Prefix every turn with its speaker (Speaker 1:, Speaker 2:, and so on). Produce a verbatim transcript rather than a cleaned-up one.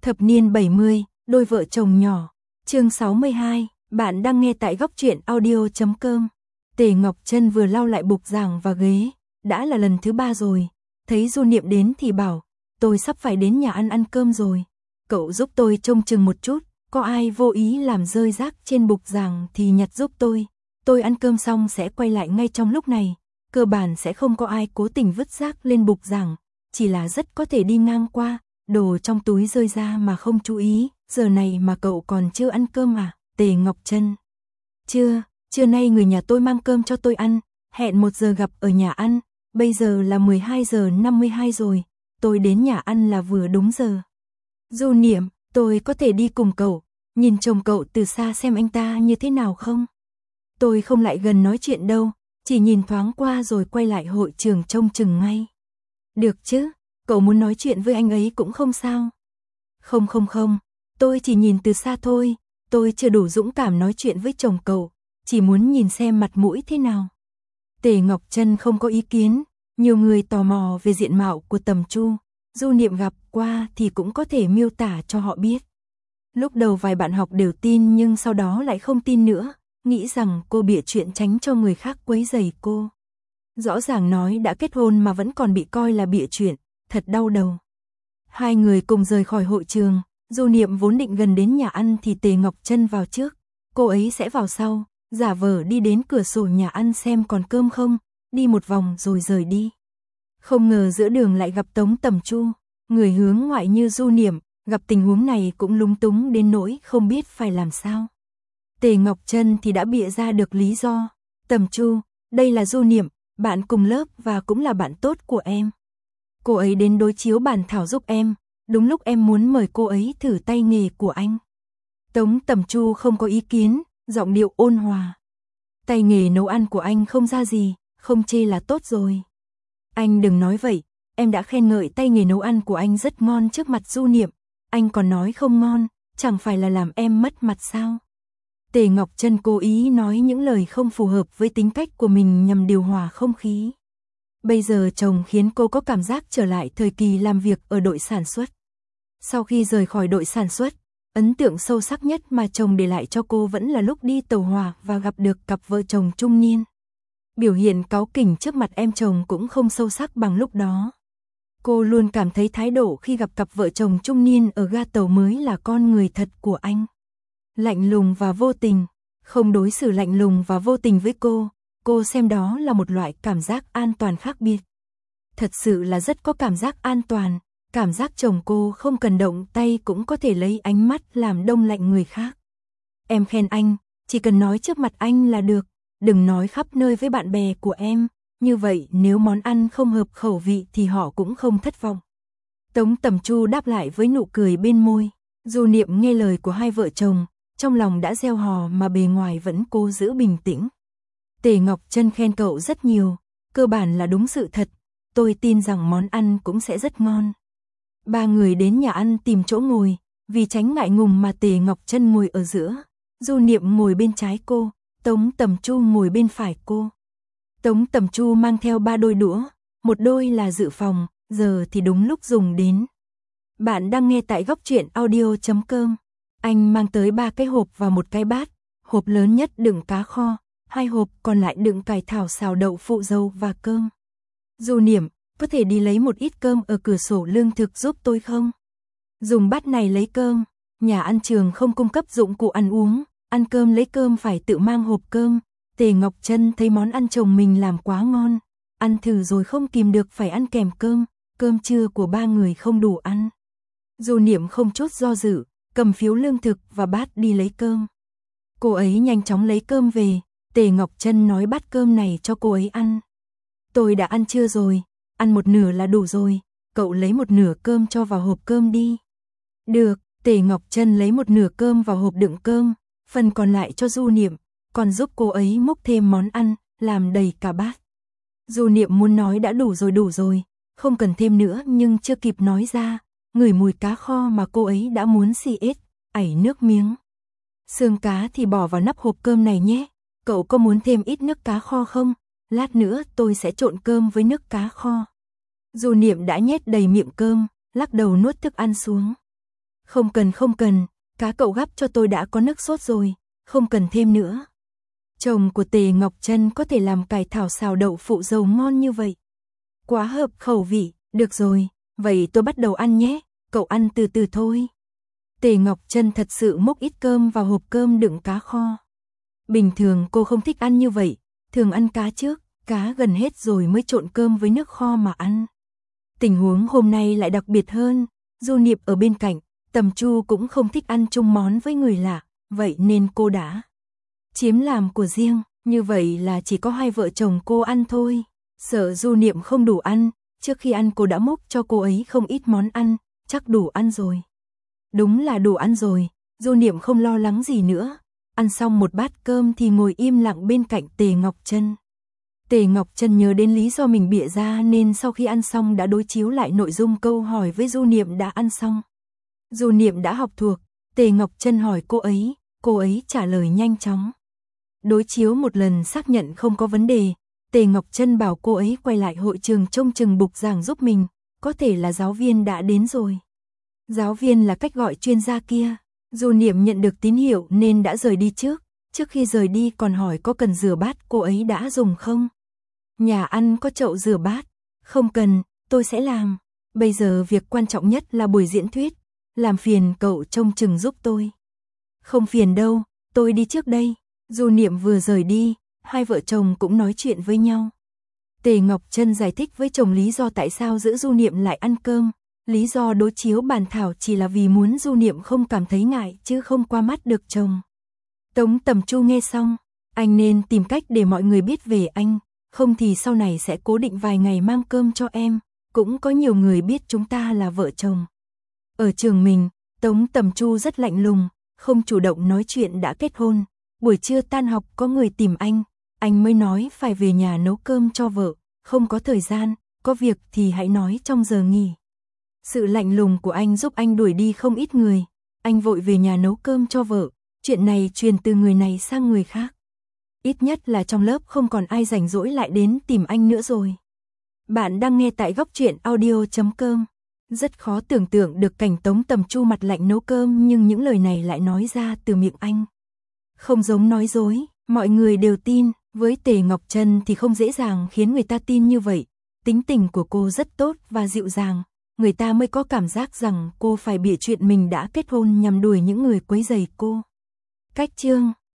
Speaker 1: Thập niên bảy mươi, đôi vợ chồng nhỏ. Chương sáu mươi hai, bạn đang nghe tại góc truyện audio chấm com. Tề Ngọc Trân vừa lau lại bục giảng và ghế, đã là lần thứ ba rồi. Thấy Du Niệm đến thì bảo, tôi sắp phải đến nhà ăn ăn cơm rồi. Cậu giúp tôi trông chừng một chút, có ai vô ý làm rơi rác trên bục giảng thì nhặt giúp tôi. Tôi ăn cơm xong sẽ quay lại ngay trong lúc này. Cơ bản sẽ không có ai cố tình vứt rác lên bục giảng, chỉ là rất có thể đi ngang qua, đồ trong túi rơi ra mà không chú ý. Giờ này mà cậu còn chưa ăn cơm à? Tề Ngọc Trân. Chưa, trưa nay người nhà tôi mang cơm cho tôi ăn, hẹn một giờ gặp ở nhà ăn, bây giờ là mười hai giờ năm mươi hai rồi, tôi đến nhà ăn là vừa đúng giờ. Du Niệm, tôi có thể đi cùng cậu, nhìn chồng cậu từ xa xem anh ta như thế nào không? Tôi không lại gần nói chuyện đâu, chỉ nhìn thoáng qua rồi quay lại hội trường trông chừng ngay. Được chứ, cậu muốn nói chuyện với anh ấy cũng không sao. Không không không, tôi chỉ nhìn từ xa thôi, tôi chưa đủ dũng cảm nói chuyện với chồng cậu, chỉ muốn nhìn xem mặt mũi thế nào. Tề Ngọc Trân không có ý kiến, nhiều người tò mò về diện mạo của Tầm Chu, Du Niệm gặp qua thì cũng có thể miêu tả cho họ biết. Lúc đầu vài bạn học đều tin nhưng sau đó lại không tin nữa, nghĩ rằng cô bịa chuyện tránh cho người khác quấy rầy cô. Rõ ràng nói đã kết hôn mà vẫn còn bị coi là bịa chuyện, thật đau đầu. Hai người cùng rời khỏi hội trường, Du Niệm vốn định gần đến nhà ăn thì Tề Ngọc Trân vào trước, cô ấy sẽ vào sau, giả vờ đi đến cửa sổ nhà ăn xem còn cơm không, đi một vòng rồi rời đi. Không ngờ giữa đường lại gặp Tống Tầm Chu, người hướng ngoại như Du Niệm, gặp tình huống này cũng lúng túng đến nỗi không biết phải làm sao. Tề Ngọc Trân thì đã bịa ra được lý do, Tầm Chu, đây là Du Niệm, bạn cùng lớp và cũng là bạn tốt của em. Cô ấy đến đối chiếu bản thảo giúp em, đúng lúc em muốn mời cô ấy thử tay nghề của anh. Tống Tầm Chu không có ý kiến, giọng điệu ôn hòa. Tay nghề nấu ăn của anh không ra gì, không chê là tốt rồi. Anh đừng nói vậy, em đã khen ngợi tay nghề nấu ăn của anh rất ngon trước mặt Du Niệm, anh còn nói không ngon, chẳng phải là làm em mất mặt sao? Tề Ngọc Trân cố ý nói những lời không phù hợp với tính cách của mình nhằm điều hòa không khí. Bây giờ chồng khiến cô có cảm giác trở lại thời kỳ làm việc ở đội sản xuất. Sau khi rời khỏi đội sản xuất, ấn tượng sâu sắc nhất mà chồng để lại cho cô vẫn là lúc đi tàu hỏa và gặp được cặp vợ chồng trung niên. Biểu hiện cáu kỉnh trước mặt em chồng cũng không sâu sắc bằng lúc đó. Cô luôn cảm thấy thái độ khi gặp cặp vợ chồng trung niên ở ga tàu mới là con người thật của anh. Lạnh lùng và vô tình, không đối xử lạnh lùng và vô tình với cô, cô xem đó là một loại cảm giác an toàn khác biệt. Thật sự là rất có cảm giác an toàn, cảm giác chồng cô không cần động tay cũng có thể lấy ánh mắt làm đông lạnh người khác. Em khen anh, chỉ cần nói trước mặt anh là được, đừng nói khắp nơi với bạn bè của em, như vậy nếu món ăn không hợp khẩu vị thì họ cũng không thất vọng. Tống Tầm Chu đáp lại với nụ cười bên môi, Du Niệm nghe lời của hai vợ chồng, trong lòng đã gieo hò mà bề ngoài vẫn cố giữ bình tĩnh. Tề Ngọc Trân khen cậu rất nhiều, cơ bản là đúng sự thật, tôi tin rằng món ăn cũng sẽ rất ngon. Ba người đến nhà ăn tìm chỗ ngồi, vì tránh ngại ngùng mà Tề Ngọc Trân ngồi ở giữa, Du Niệm ngồi bên trái cô, Tống Tầm Chu ngồi bên phải cô. Tống Tầm Chu mang theo ba đôi đũa, một đôi là dự phòng, giờ thì đúng lúc dùng đến. Bạn đang nghe tại góc truyện audio chấm com. Anh mang tới ba cái hộp và một cái bát, hộp lớn nhất đựng cá kho, hai hộp còn lại đựng cải thảo xào đậu phụ dâu và cơm. Du Niệm, có thể đi lấy một ít cơm ở cửa sổ lương thực giúp tôi không? Dùng bát này lấy cơm, nhà ăn trường không cung cấp dụng cụ ăn uống, ăn cơm lấy cơm phải tự mang hộp cơm. Tề Ngọc Trân thấy món ăn chồng mình làm quá ngon, ăn thử rồi không kìm được phải ăn kèm cơm, cơm trưa của ba người không đủ ăn. Du Niệm không chút do dự, cầm phiếu lương thực và bát đi lấy cơm. Cô ấy nhanh chóng lấy cơm về, Tề Ngọc Trân nói bát cơm này cho cô ấy ăn. Tôi đã ăn trưa rồi, ăn một nửa là đủ rồi, cậu lấy một nửa cơm cho vào hộp cơm đi. Được, Tề Ngọc Trân lấy một nửa cơm vào hộp đựng cơm, phần còn lại cho Du Niệm, còn giúp cô ấy múc thêm món ăn, làm đầy cả bát. Du Niệm muốn nói đã đủ rồi đủ rồi, không cần thêm nữa nhưng chưa kịp nói ra, ngửi mùi cá kho mà cô ấy đã muốn xì ết, ảy nước miếng. Xương cá thì bỏ vào nắp hộp cơm này nhé, cậu có muốn thêm ít nước cá kho không? Lát nữa tôi sẽ trộn cơm với nước cá kho. Du Niệm đã nhét đầy miệng cơm, lắc đầu nuốt thức ăn xuống. Không cần không cần, cá cậu gắp cho tôi đã có nước sốt rồi, không cần thêm nữa. Chồng của Tề Ngọc Trân có thể làm cải thảo xào đậu phụ dầu ngon như vậy. Quá hợp khẩu vị, được rồi, vậy tôi bắt đầu ăn nhé, cậu ăn từ từ thôi. Tề Ngọc Trân thật sự múc ít cơm vào hộp cơm đựng cá kho. Bình thường cô không thích ăn như vậy, thường ăn cá trước, cá gần hết rồi mới trộn cơm với nước kho mà ăn. Tình huống hôm nay lại đặc biệt hơn, Du Niệm ở bên cạnh, Tầm Chu cũng không thích ăn chung món với người lạ, vậy nên cô đã chiếm làm của riêng, như vậy là chỉ có hai vợ chồng cô ăn thôi. Sợ Du Niệm không đủ ăn, trước khi ăn cô đã múc cho cô ấy không ít món ăn, chắc đủ ăn rồi. Đúng là đủ ăn rồi, Du Niệm không lo lắng gì nữa. Ăn xong một bát cơm thì ngồi im lặng bên cạnh Tề Ngọc Trân. Tề Ngọc Trân nhớ đến lý do mình bịa ra nên sau khi ăn xong đã đối chiếu lại nội dung câu hỏi với Du Niệm đã ăn xong. Du Niệm đã học thuộc, Tề Ngọc Trân hỏi cô ấy, cô ấy trả lời nhanh chóng. Đối chiếu một lần xác nhận không có vấn đề, Tề Ngọc Trân bảo cô ấy quay lại hội trường trông chừng bục giảng giúp mình, có thể là giáo viên đã đến rồi. Giáo viên là cách gọi chuyên gia kia. Du Niệm nhận được tín hiệu nên đã rời đi trước, trước khi rời đi còn hỏi có cần rửa bát cô ấy đã dùng không? Nhà ăn có chậu rửa bát, không cần, tôi sẽ làm. Bây giờ việc quan trọng nhất là buổi diễn thuyết, làm phiền cậu trông chừng giúp tôi. Không phiền đâu, tôi đi trước đây. Du Niệm vừa rời đi, hai vợ chồng cũng nói chuyện với nhau. Tề Ngọc Trân giải thích với chồng lý do tại sao giữ Du Niệm lại ăn cơm. Lý do đối chiếu bàn thảo chỉ là vì muốn Du Niệm không cảm thấy ngại chứ không qua mắt được chồng. Tống Tầm Chu nghe xong, anh nên tìm cách để mọi người biết về anh, không thì sau này sẽ cố định vài ngày mang cơm cho em, cũng có nhiều người biết chúng ta là vợ chồng. Ở trường mình, Tống Tầm Chu rất lạnh lùng, không chủ động nói chuyện đã kết hôn. Buổi trưa tan học có người tìm anh, anh mới nói phải về nhà nấu cơm cho vợ, không có thời gian, có việc thì hãy nói trong giờ nghỉ. Sự lạnh lùng của anh giúp anh đuổi đi không ít người, anh vội về nhà nấu cơm cho vợ, chuyện này truyền từ người này sang người khác. Ít nhất là trong lớp không còn ai rảnh rỗi lại đến tìm anh nữa rồi. Bạn đang nghe tại góc truyện audio chấm com. Rất khó tưởng tượng được cảnh Tống Tầm Chu mặt lạnh nấu cơm nhưng những lời này lại nói ra từ miệng anh. Không giống nói dối, mọi người đều tin, với Tề Ngọc Trân thì không dễ dàng khiến người ta tin như vậy. Tính tình của cô rất tốt và dịu dàng, người ta mới có cảm giác rằng cô phải bịa chuyện mình đã kết hôn nhằm đuổi những người quấy rầy cô. Cách chương